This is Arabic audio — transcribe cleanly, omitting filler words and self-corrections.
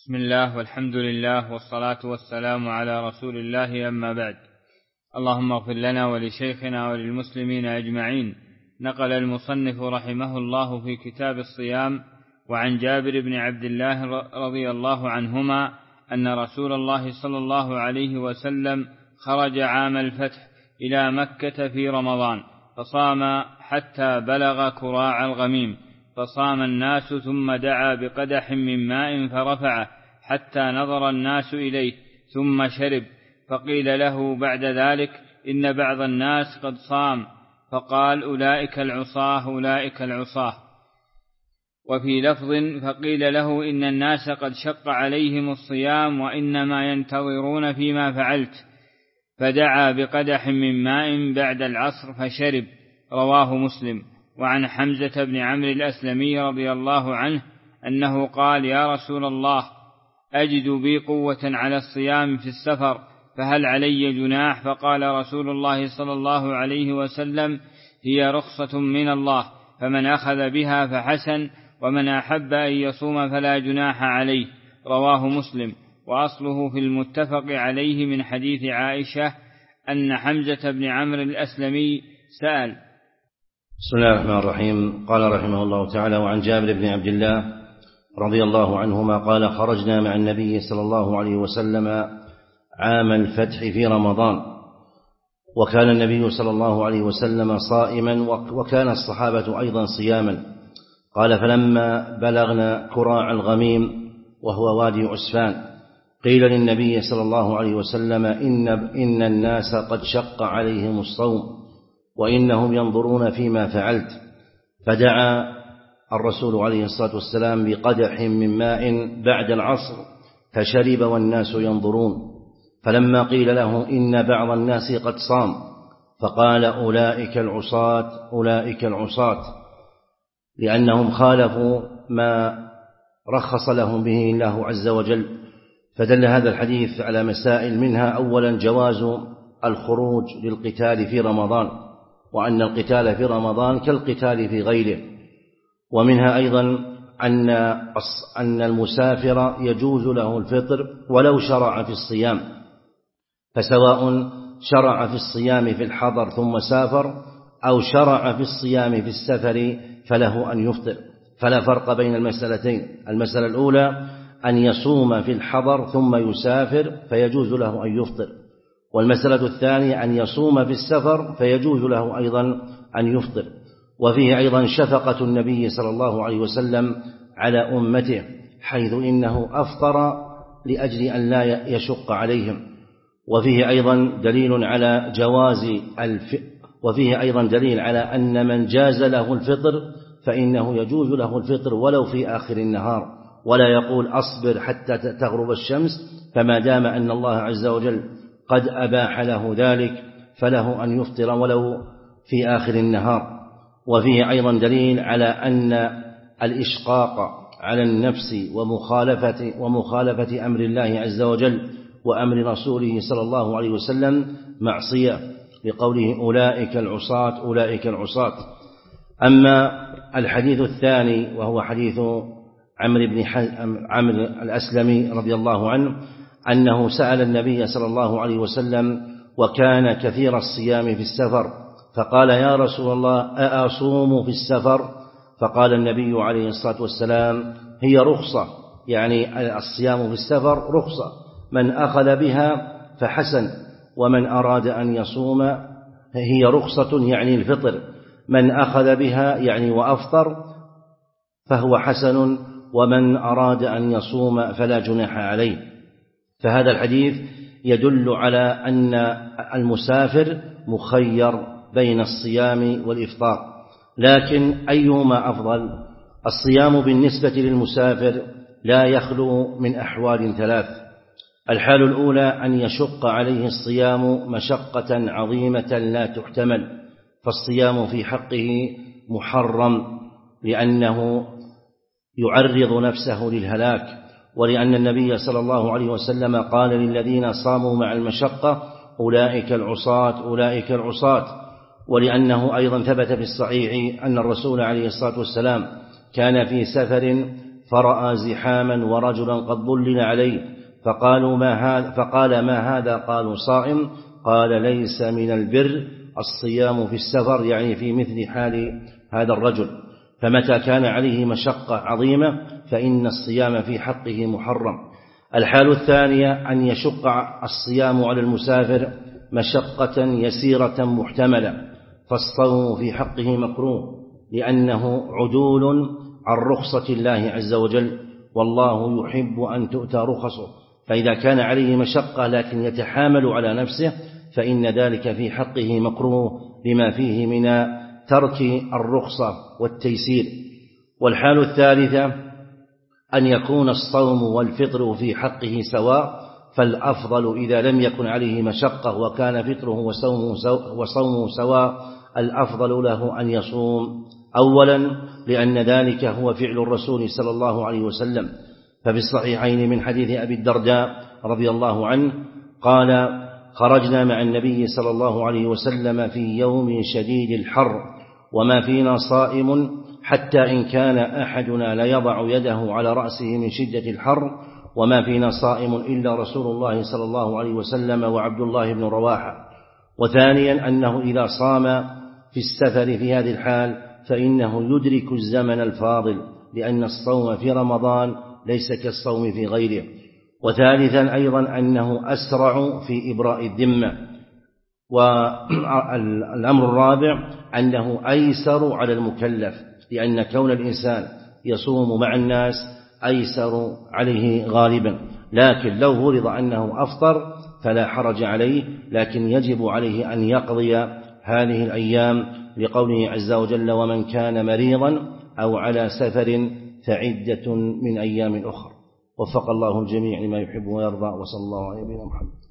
بسم الله والحمد لله والصلاة والسلام على رسول الله، أما بعد. اللهم اغفر لنا ولشيخنا وللمسلمين أجمعين. نقل المصنف رحمه الله في كتاب الصيام وعن جابر بن عبد الله رضي الله عنهما أن رسول الله صلى الله عليه وسلم خرج عام الفتح إلى مكة في رمضان فصام حتى بلغ كراع الغميم، فصام الناس ثم دعا بقدح من ماء فرفعه حتى نظر الناس إليه ثم شرب، فقيل له بعد ذلك إن بعض الناس قد صام، فقال أولئك العصاة أولئك العصاة. وفي لفظ فقيل له إن الناس قد شق عليهم الصيام وإنما ينتظرون فيما فعلت، فدعا بقدح من ماء بعد العصر فشرب، رواه مسلم. وعن حمزة بن عمرو الأسلمي رضي الله عنه أنه قال يا رسول الله أجد بي قوة على الصيام في السفر، فهل علي جناح؟ فقال رسول الله صلى الله عليه وسلم هي رخصة من الله، فمن أخذ بها فحسن، ومن أحب أن يصوم فلا جناح عليه، رواه مسلم. وأصله في المتفق عليه من حديث عائشة أن حمزة بن عمرو الأسلمي سأل. بسم الله الرحمن الرحيم. قال رحمه الله تعالى: وعن جابر بن عبد الله رضي الله عنهما قال: خرجنا مع النبي صلى الله عليه وسلم عام الفتح في رمضان، وكان النبي صلى الله عليه وسلم صائما وكان الصحابة أيضا صياما. قال: فلما بلغنا كراع الغميم وهو وادي عسفان قيل للنبي صلى الله عليه وسلم إن الناس قد شق عليهم الصوم وإنهم ينظرون فيما فعلت، فدعا الرسول عليه الصلاة والسلام بقدح من ماء بعد العصر فشرب والناس ينظرون، فلما قيل له إن بعض الناس قد صام فقال أولئك العصاة أولئك العصاة، لأنهم خالفوا ما رخص لهم به الله عز وجل. فدل هذا الحديث على مسائل، منها أولا جواز الخروج للقتال في رمضان، وأن القتال في رمضان كالقتال في غيره، ومنها أيضا أن المسافر يجوز له الفطر ولو شرع في الصيام، فسواء شرع في الصيام في الحضر ثم سافر أو شرع في الصيام في السفر فله أن يفطر، فلا فرق بين المسألتين. المسألة الأولى أن يصوم في الحضر ثم يسافر فيجوز له أن يفطر، والمسألة الثانية أن يصوم في السفر فيجوز له أيضا أن يفطر. وفيه أيضا شفقة النبي صلى الله عليه وسلم على أمته، حيث إنه أفطر لأجل أن لا يشق عليهم. وفيه أيضا دليل على وفيه أيضا دليل على أن من جاز له الفطر فإنه يجوز له الفطر ولو في آخر النهار، ولا يقول أصبر حتى تغرب الشمس، فما دام أن الله عز وجل قد أباح له ذلك فله أن يفطر ولو في آخر النهار. وفيه أيضا دليل على أن الإشقاق على النفس ومخالفة أمر الله عز وجل وأمر رسوله صلى الله عليه وسلم معصية، لقوله أولئك العصاة أولئك العصاة. أما الحديث الثاني وهو حديث عمرو الأسلمي رضي الله عنه أنه سأل النبي صلى الله عليه وسلم وكان كثير الصيام في السفر، فقال يا رسول الله أأصوم في السفر؟ فقال النبي عليه الصلاة والسلام هي رخصة، يعني الصيام في السفر رخصة، من أخذ بها فحسن، ومن أراد أن يصوم هي رخصة يعني الفطر، من أخذ بها يعني وأفطر فهو حسن، ومن أراد أن يصوم فلا جناح عليه. فهذا الحديث يدل على أن المسافر مخير بين الصيام والإفطار، لكن أيهما أفضل؟ الصيام بالنسبة للمسافر لا يخلو من أحوال ثلاث. الحال الأولى أن يشق عليه الصيام مشقة عظيمة لا تحتمل، فالصيام في حقه محرم لأنه يعرض نفسه للهلاك، ولأن النبي صلى الله عليه وسلم قال للذين صاموا مع المشقة أولئك العصاة أولئك العصاة، ولأنه أيضا ثبت في الصحيح أن الرسول عليه الصلاة والسلام كان في سفر فرأى زحاما ورجلا قد ظلل عليه فقال ما هذا؟ قالوا صائم. قال ليس من البر الصيام في السفر، يعني في مثل حال هذا الرجل، فمتى كان عليه مشقة عظيمة فإن الصيام في حقه محرم. الحال الثانية أن يشق الصيام على المسافر مشقة يسيرة محتملة، فالصوم في حقه مكروه لأنه عدول عن رخصة الله عز وجل، والله يحب أن تؤتى رخصه. فإذا كان عليه مشقة لكن يتحامل على نفسه فإن ذلك في حقه مكروه لما فيه من ترك الرخصة والتيسير. والحال الثالثة أن يكون الصوم والفطر في حقه سواء، فالأفضل إذا لم يكن عليه مشقة وكان فطره وصومه سواء الأفضل له أن يصوم، أولا لأن ذلك هو فعل الرسول صلى الله عليه وسلم، ففي الصحيحين من حديث أبي الدرداء رضي الله عنه قال: خرجنا مع النبي صلى الله عليه وسلم في يوم شديد الحر وما فينا صائم حتى إن كان أحدنا ليضع يده على رأسه من شدة الحر، وما فينا صائم إلا رسول الله صلى الله عليه وسلم وعبد الله بن رواحة. وثانيا أنه إذا صام في السفر في هذه الحال فإنه يدرك الزمن الفاضل، لأن الصوم في رمضان ليس كالصوم في غيره. وثالثا أيضا أنه أسرع في إبراء الذمة. والأمر الرابع أنه أيسر على المكلف، لأن كون الإنسان يصوم مع الناس أيسر عليه غالبا، لكن لو فرض أنه أفطر فلا حرج عليه، لكن يجب عليه أن يقضي هذه الأيام لقوله عز وجل: ومن كان مريضا أو على سفر فعدة من أيام أخرى. وفق الله الجميع لما يحب ويرضى، وصلى الله عليه وسلم.